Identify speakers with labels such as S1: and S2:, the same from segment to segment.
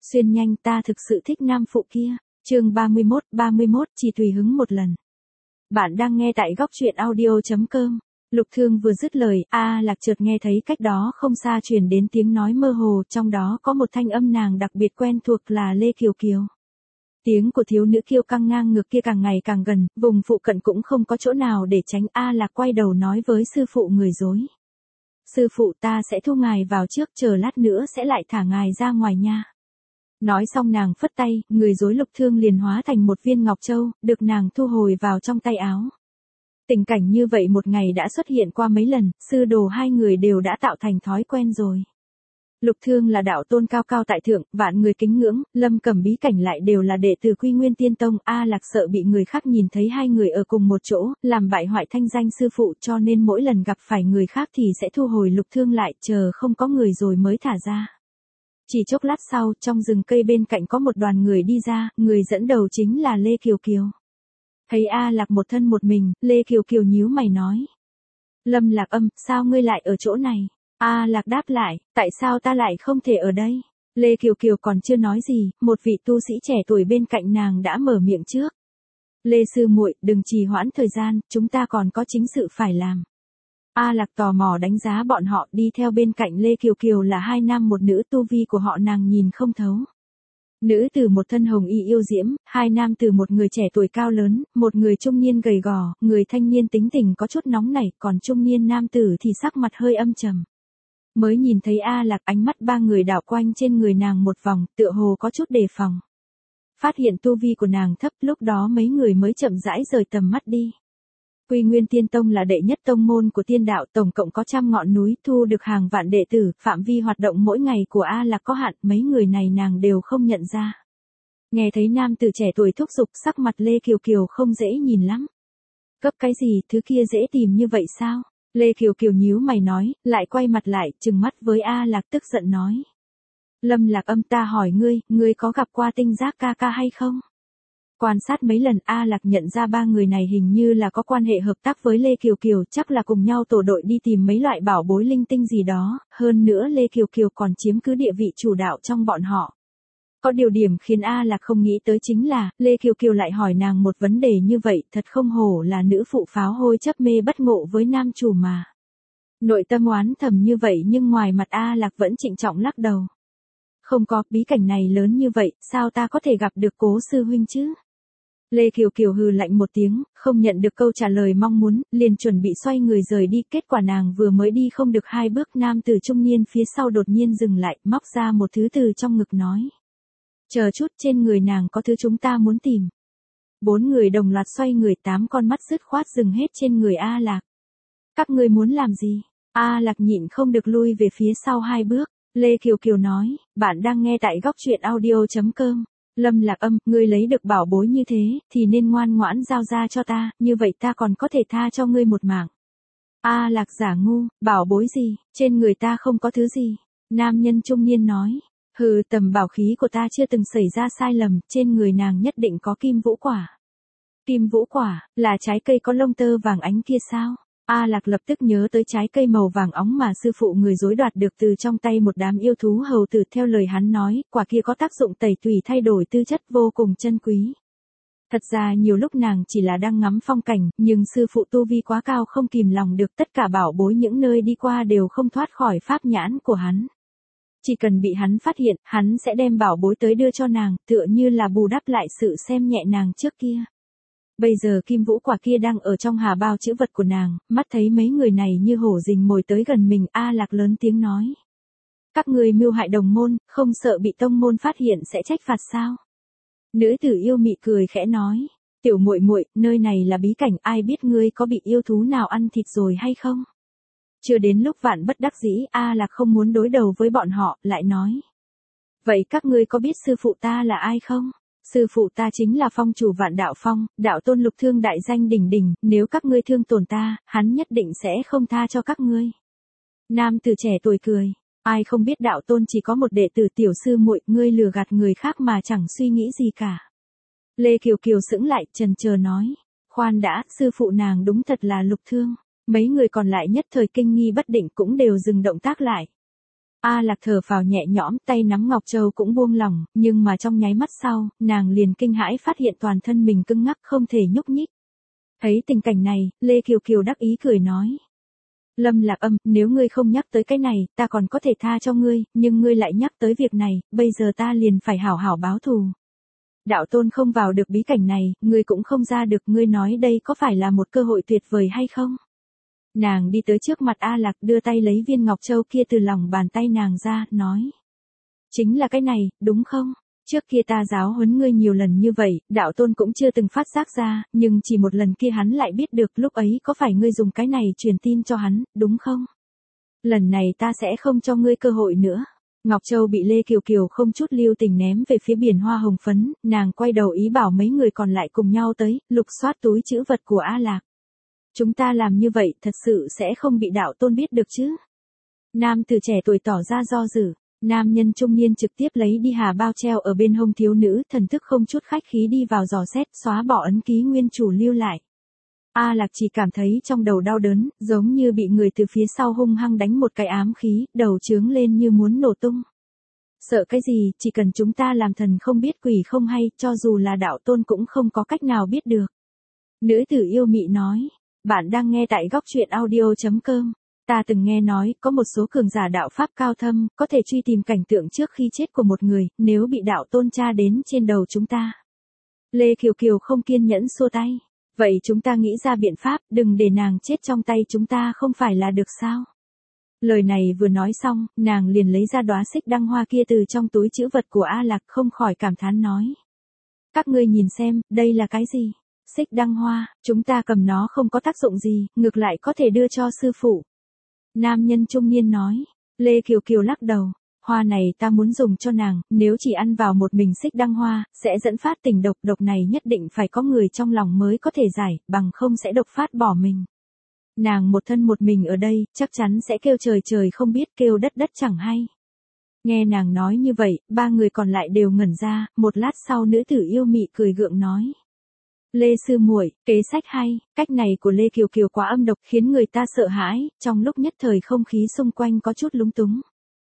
S1: Xuyên nhanh, ta thực sự thích nam phụ kia. Chương 31, chỉ tùy hứng một lần. Bạn đang nghe tại góc truyện audio.com. Lục Thương vừa dứt lời, Lạc chợt nghe thấy cách đó không xa truyền đến tiếng nói mơ hồ, trong đó có một thanh âm nàng đặc biệt quen thuộc là Lê Kiều Kiều. Tiếng của thiếu nữ kiêu căng ngang ngược kia càng ngày càng gần, vùng phụ cận cũng không có chỗ nào để tránh. Lạc quay đầu nói với sư phụ người dối. Sư phụ, ta sẽ thu ngài vào trước, chờ lát nữa sẽ lại thả ngài ra ngoài nha. Nói xong nàng phất tay, người dối Lục Thương liền hóa thành một viên ngọc châu, được nàng thu hồi vào trong tay áo. Tình cảnh như vậy một ngày đã xuất hiện qua mấy lần, sư đồ hai người đều đã tạo thành thói quen rồi. Lục Thương là đạo tôn cao cao tại thượng, vạn người kính ngưỡng, Lâm Cẩm Bí Cảnh lại đều là đệ tử Quy Nguyên Tiên Tông. Lạc sợ bị người khác nhìn thấy hai người ở cùng một chỗ, làm bại hoại thanh danh sư phụ, cho nên mỗi lần gặp phải người khác thì sẽ thu hồi Lục Thương lại, chờ không có người rồi mới thả ra. Chỉ chốc lát sau, trong rừng cây bên cạnh có một đoàn người đi ra, người dẫn đầu chính là Lê Kiều Kiều. Thấy Lạc một thân một mình, Lê Kiều Kiều nhíu mày nói. Lâm Lạc Âm, sao ngươi lại ở chỗ này? Lạc đáp lại, tại sao ta lại không thể ở đây? Lê Kiều Kiều còn chưa nói gì, một vị tu sĩ trẻ tuổi bên cạnh nàng đã mở miệng trước. Lê sư muội, đừng trì hoãn thời gian, chúng ta còn có chính sự phải làm. Lạc tò mò đánh giá bọn họ, đi theo bên cạnh Lê Kiều Kiều là hai nam một nữ, tu vi của họ nàng nhìn không thấu. Nữ tử một thân hồng y yêu diễm, hai nam tử một người trẻ tuổi cao lớn, một người trung niên gầy gò, người thanh niên tính tình có chút nóng nảy, còn trung niên nam tử thì sắc mặt hơi âm trầm. Mới nhìn thấy Lạc, ánh mắt ba người đảo quanh trên người nàng một vòng, tựa hồ có chút đề phòng. Phát hiện tu vi của nàng thấp, lúc đó mấy người mới chậm rãi rời tầm mắt đi. Quy Nguyên Tiên Tông là đệ nhất tông môn của tiên đạo, tổng cộng có 100 ngọn núi, thu được hàng vạn đệ tử, phạm vi hoạt động mỗi ngày của Lạc có hạn, mấy người này nàng đều không nhận ra. Nghe thấy nam tử trẻ tuổi thúc giục, sắc mặt Lê Kiều Kiều không dễ nhìn lắm. Cấp cái gì, thứ kia dễ tìm như vậy sao? Lê Kiều Kiều nhíu mày nói, lại quay mặt lại, trừng mắt với Lạc tức giận nói. Lâm Lạc Âm, ta hỏi ngươi có gặp qua Tinh Giác ca ca hay không? Quan sát mấy lần, Lạc nhận ra ba người này hình như là có quan hệ hợp tác với Lê Kiều Kiều, chắc là cùng nhau tổ đội đi tìm mấy loại bảo bối linh tinh gì đó, hơn nữa Lê Kiều Kiều còn chiếm cứ địa vị chủ đạo trong bọn họ. Có điều điểm khiến Lạc không nghĩ tới chính là, Lê Kiều Kiều lại hỏi nàng một vấn đề như vậy, thật không hổ là nữ phụ pháo hôi chấp mê bất ngộ với nam chủ mà. Nội tâm oán thầm như vậy nhưng ngoài mặt Lạc vẫn trịnh trọng lắc đầu. Không có, bí cảnh này lớn như vậy, sao ta có thể gặp được Cố sư huynh chứ? Lê Kiều Kiều hừ lạnh một tiếng, không nhận được câu trả lời mong muốn, liền chuẩn bị xoay người rời đi, kết quả nàng vừa mới đi không được 2 bước, nam tử trung niên phía sau đột nhiên dừng lại, móc ra một thứ từ trong ngực nói. Chờ chút, trên người nàng có thứ chúng ta muốn tìm. 4 người đồng loạt xoay người, 8 con mắt dứt khoát dừng hết trên người Lạc. Các ngươi muốn làm gì? Lạc nhịn không được lui về phía sau 2 bước. Lê Kiều Kiều nói, bạn đang nghe tại góc truyện audio.com. Lâm Lạc Âm, ngươi lấy được bảo bối như thế, thì nên ngoan ngoãn giao ra cho ta, như vậy ta còn có thể tha cho ngươi một mạng. Lạc giả ngu, bảo bối gì, trên người ta không có thứ gì. Nam nhân trung niên nói, hừ, tầm bảo khí của ta chưa từng xảy ra sai lầm, trên người nàng nhất định có kim vũ quả. Kim vũ quả, là trái cây có lông tơ vàng ánh kia sao? Lạc lập tức nhớ tới trái cây màu vàng óng mà sư phụ người dối đoạt được từ trong tay một đám yêu thú hầu tử, theo lời hắn nói, quả kia có tác dụng tẩy tùy thay đổi tư chất vô cùng chân quý. Thật ra nhiều lúc nàng chỉ là đang ngắm phong cảnh, nhưng sư phụ tu vi quá cao không kìm lòng được, tất cả bảo bối những nơi đi qua đều không thoát khỏi pháp nhãn của hắn. Chỉ cần bị hắn phát hiện, hắn sẽ đem bảo bối tới đưa cho nàng, tựa như là bù đắp lại sự xem nhẹ nàng trước kia. Bây giờ kim vũ quả kia đang ở trong hà bao chữ vật của nàng, mắt thấy mấy người này như hổ rình mồi tới gần mình, Lạc lớn tiếng nói. Các ngươi mưu hại đồng môn, không sợ bị tông môn phát hiện sẽ trách phạt sao? Nữ tử yêu mị cười khẽ nói, tiểu muội muội, nơi này là bí cảnh, ai biết ngươi có bị yêu thú nào ăn thịt rồi hay không? Chưa đến lúc vạn bất đắc dĩ, Lạc không muốn đối đầu với bọn họ, lại nói. Vậy các ngươi có biết sư phụ ta là ai không? Sư phụ ta chính là phong chủ Vạn Đạo Phong, đạo tôn Lục Thương đại danh đỉnh đỉnh, nếu các ngươi thương tổn ta, hắn nhất định sẽ không tha cho các ngươi. Nam tử trẻ tuổi cười, ai không biết đạo tôn chỉ có một đệ tử, tiểu sư muội, ngươi lừa gạt người khác mà chẳng suy nghĩ gì cả. Lê Kiều Kiều sững lại, chần chờ nói, khoan đã, sư phụ nàng đúng thật là Lục Thương. Mấy người còn lại nhất thời kinh nghi bất định cũng đều dừng động tác lại. A Lạc thở phào nhẹ nhõm, tay nắm Ngọc Châu cũng buông lỏng, nhưng mà trong nháy mắt sau, nàng liền kinh hãi phát hiện toàn thân mình cứng ngắc không thể nhúc nhích. Thấy tình cảnh này, Lê Kiều Kiều đắc ý cười nói. Lâm Lạc Âm, nếu ngươi không nhắc tới cái này, ta còn có thể tha cho ngươi, nhưng ngươi lại nhắc tới việc này, bây giờ ta liền phải hảo hảo báo thù. Đạo tôn không vào được bí cảnh này, ngươi cũng không ra được, ngươi nói đây có phải là một cơ hội tuyệt vời hay không? Nàng đi tới trước mặt A Lạc đưa tay lấy viên ngọc châu kia từ lòng bàn tay nàng ra, nói. Chính là cái này, đúng không? Trước kia ta giáo huấn ngươi nhiều lần như vậy, đạo tôn cũng chưa từng phát giác ra, nhưng chỉ một lần kia hắn lại biết được lúc ấy có phải ngươi dùng cái này truyền tin cho hắn, đúng không? Lần này ta sẽ không cho ngươi cơ hội nữa. Ngọc Châu bị Lê Kiều Kiều không chút lưu tình ném về phía biển hoa hồng phấn, nàng quay đầu ý bảo mấy người còn lại cùng nhau tới, lục soát túi trữ vật của A Lạc. Chúng ta làm như vậy thật sự sẽ không bị đạo tôn biết được chứ? Nam tử trẻ tuổi tỏ ra do dự, nam nhân trung niên trực tiếp lấy đi hà bao treo ở bên hông thiếu nữ, thần thức không chút khách khí đi vào dò xét, xóa bỏ ấn ký nguyên chủ lưu lại. A Lạc chỉ cảm thấy trong đầu đau đớn, giống như bị người từ phía sau hung hăng đánh một cái ám khí, đầu trướng lên như muốn nổ tung. Sợ cái gì, chỉ cần chúng ta làm thần không biết quỷ không hay, cho dù là đạo tôn cũng không có cách nào biết được. Nữ tử yêu mị nói, bạn đang nghe tại góc truyện audio.com. Ta từng nghe nói, có một số cường giả đạo pháp cao thâm, có thể truy tìm cảnh tượng trước khi chết của một người, nếu bị đạo tôn tra đến trên đầu chúng ta. Lê Kiều Kiều không kiên nhẫn xua tay. Vậy chúng ta nghĩ ra biện pháp, đừng để nàng chết trong tay chúng ta không phải là được sao? Lời này vừa nói xong, nàng liền lấy ra đóa xích đăng hoa kia từ trong túi trữ vật của A Lạc, không khỏi cảm thán nói. Các ngươi nhìn xem, đây là cái gì? Xích đăng hoa, chúng ta cầm nó không có tác dụng gì, ngược lại có thể đưa cho sư phụ. Nam nhân trung niên nói. Lê Kiều Kiều lắc đầu. Hoa này ta muốn dùng cho nàng, nếu chỉ ăn vào một mình xích đăng hoa, sẽ dẫn phát tình độc, độc này nhất định phải có người trong lòng mới có thể giải, bằng không sẽ độc phát bỏ mình. Nàng một thân một mình ở đây, chắc chắn sẽ kêu trời trời không biết, kêu đất đất chẳng hay. Nghe nàng nói như vậy, ba người còn lại đều ngẩn ra, một lát sau nữ tử yêu mị cười gượng nói. Lê sư muội, kế sách hay, cách này của Lê Kiều Kiều quá âm độc khiến người ta sợ hãi, trong lúc nhất thời không khí xung quanh có chút lúng túng.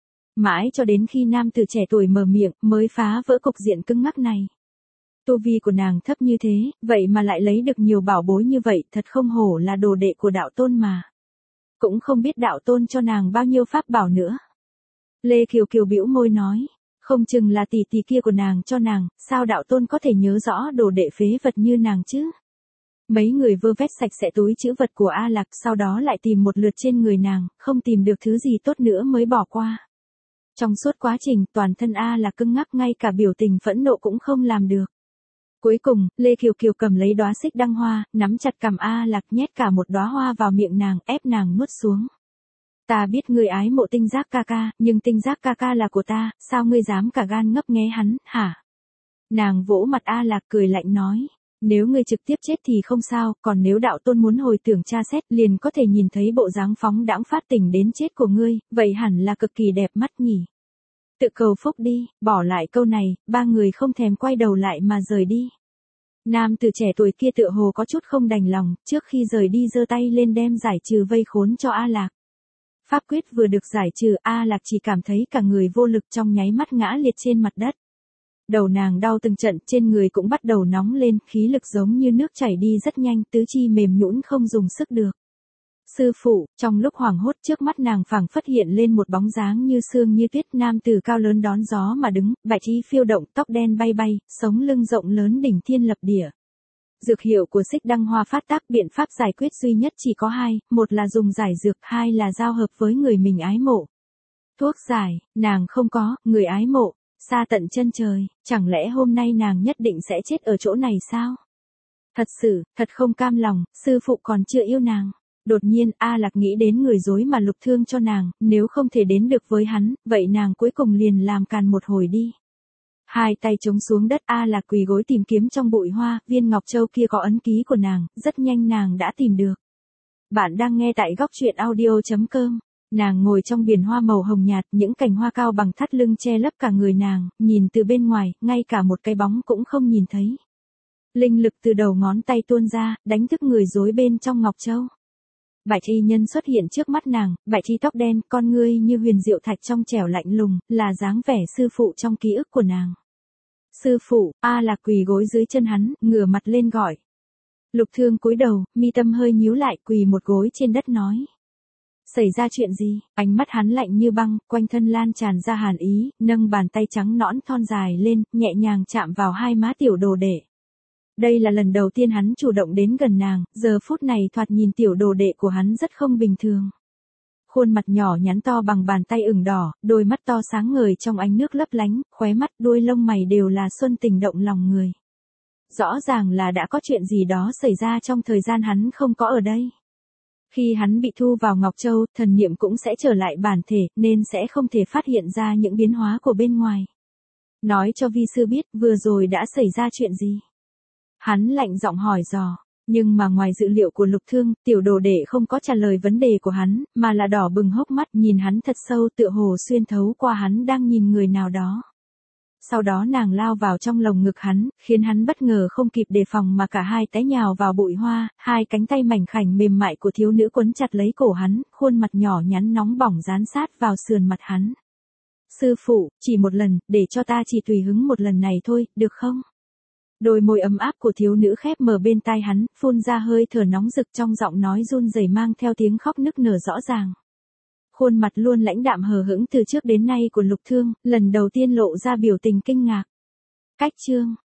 S1: Mãi cho đến khi nam tử trẻ tuổi mở miệng mới phá vỡ cục diện cứng ngắc này. Tu vi của nàng thấp như thế, vậy mà lại lấy được nhiều bảo bối như vậy, thật không hổ là đồ đệ của đạo tôn mà. Cũng không biết đạo tôn cho nàng bao nhiêu pháp bảo nữa. Lê Kiều Kiều bĩu môi nói, không chừng là tỷ tỷ kia của nàng cho nàng, sao đạo tôn có thể nhớ rõ đồ đệ phế vật như nàng chứ? Mấy người vơ vét sạch sẽ túi trữ vật của A Lạc, sau đó lại tìm một lượt trên người nàng, không tìm được thứ gì tốt nữa mới bỏ qua. Trong suốt quá trình, toàn thân A Lạc cứng ngắc, ngay cả biểu tình phẫn nộ cũng không làm được. Cuối cùng, Lê Kiều Kiều cầm lấy đóa xích đăng hoa, nắm chặt cằm A Lạc, nhét cả một đóa hoa vào miệng nàng, ép nàng nuốt xuống. Ta biết ngươi ái mộ tinh giác ca ca, nhưng tinh giác ca ca là của ta, sao ngươi dám cả gan ngấp nghé hắn, hả? Nàng vỗ mặt A Lạc cười lạnh nói. Nếu ngươi trực tiếp chết thì không sao, còn nếu đạo tôn muốn hồi tưởng tra xét liền có thể nhìn thấy bộ dáng phóng đãng phát tỉnh đến chết của ngươi, vậy hẳn là cực kỳ đẹp mắt nhỉ. Tự cầu phúc đi, bỏ lại câu này, ba người không thèm quay đầu lại mà rời đi. Nam tử trẻ tuổi kia tựa hồ có chút không đành lòng, trước khi rời đi giơ tay lên đem giải trừ vây khốn cho A Lạc. Pháp quyết vừa được giải trừ, A Lạc chỉ cảm thấy cả người vô lực, trong nháy mắt ngã liệt trên mặt đất. Đầu nàng đau từng trận, trên người cũng bắt đầu nóng lên, khí lực giống như nước chảy đi rất nhanh, tứ chi mềm nhũn không dùng sức được. Sư phụ, trong lúc hoảng hốt trước mắt nàng phảng phất hiện lên một bóng dáng như sương như tuyết, nam tử cao lớn đón gió mà đứng, bạch y phiêu động, tóc đen bay bay, sống lưng rộng lớn đỉnh thiên lập địa. Dược hiệu của xích đăng hoa phát tác, biện pháp giải quyết duy nhất chỉ có hai, một là dùng giải dược, hai là giao hợp với người mình ái mộ. Thuốc giải, nàng không có, người ái mộ, xa tận chân trời, chẳng lẽ hôm nay nàng nhất định sẽ chết ở chỗ này sao? Thật sự, thật không cam lòng, sư phụ còn chưa yêu nàng. Đột nhiên, A Lạc nghĩ đến người dối mà Lục Thương cho nàng, nếu không thể đến được với hắn, vậy nàng cuối cùng liền làm càn một hồi đi. Hai tay chống xuống đất, A Lạc quỳ gối tìm kiếm trong bụi hoa, viên ngọc châu kia có ấn ký của nàng, rất nhanh nàng đã tìm được. Bạn đang nghe tại góc truyện audio.com. Nàng ngồi trong biển hoa màu hồng nhạt, những cành hoa cao bằng thắt lưng che lấp cả người nàng, nhìn từ bên ngoài, ngay cả một cái bóng cũng không nhìn thấy. Linh lực từ đầu ngón tay tuôn ra, đánh thức người rối bên trong ngọc châu. Bạch y nhân xuất hiện trước mắt nàng, bạch y tóc đen, con ngươi như huyền diệu thạch trong trẻo lạnh lùng, là dáng vẻ sư phụ trong ký ức của nàng. Sư phụ, A Lạc quỳ gối dưới chân hắn, ngửa mặt lên gọi. Lục Thương cúi đầu, mi tâm hơi nhíu lại, quỳ một gối trên đất nói. Xảy ra chuyện gì? Ánh mắt hắn lạnh như băng, quanh thân lan tràn ra hàn ý, nâng bàn tay trắng nõn thon dài lên, nhẹ nhàng chạm vào hai má tiểu đồ đệ. Đây là lần đầu tiên hắn chủ động đến gần nàng, giờ phút này thoạt nhìn tiểu đồ đệ của hắn rất không bình thường. Khuôn mặt nhỏ nhắn to bằng bàn tay ửng đỏ, đôi mắt to sáng ngời trong ánh nước lấp lánh, khóe mắt đuôi lông mày đều là xuân tình động lòng người. Rõ ràng là đã có chuyện gì đó xảy ra trong thời gian hắn không có ở đây. Khi hắn bị thu vào Ngọc Châu, thần niệm cũng sẽ trở lại bản thể, nên sẽ không thể phát hiện ra những biến hóa của bên ngoài. Nói cho vi sư biết, vừa rồi đã xảy ra chuyện gì? Hắn lạnh giọng hỏi dò, nhưng mà ngoài dự liệu của Lục Thương, tiểu đồ đệ không có trả lời vấn đề của hắn, mà là đỏ bừng hốc mắt nhìn hắn thật sâu, tựa hồ xuyên thấu qua hắn đang nhìn người nào đó. Sau đó nàng lao vào trong lồng ngực hắn, khiến hắn bất ngờ không kịp đề phòng mà cả hai té nhào vào bụi hoa, hai cánh tay mảnh khảnh mềm mại của thiếu nữ quấn chặt lấy cổ hắn, khuôn mặt nhỏ nhắn nóng bỏng dán sát vào sườn mặt hắn. Sư phụ, chỉ một lần, để cho ta chỉ tùy hứng một lần này thôi, được không? Đôi môi ấm áp của thiếu nữ khép mở bên tai hắn, phun ra hơi thở nóng rực trong giọng nói run rẩy mang theo tiếng khóc nức nở rõ ràng. Khuôn mặt luôn lãnh đạm hờ hững từ trước đến nay của Lục Thương, lần đầu tiên lộ ra biểu tình kinh ngạc. Cách chương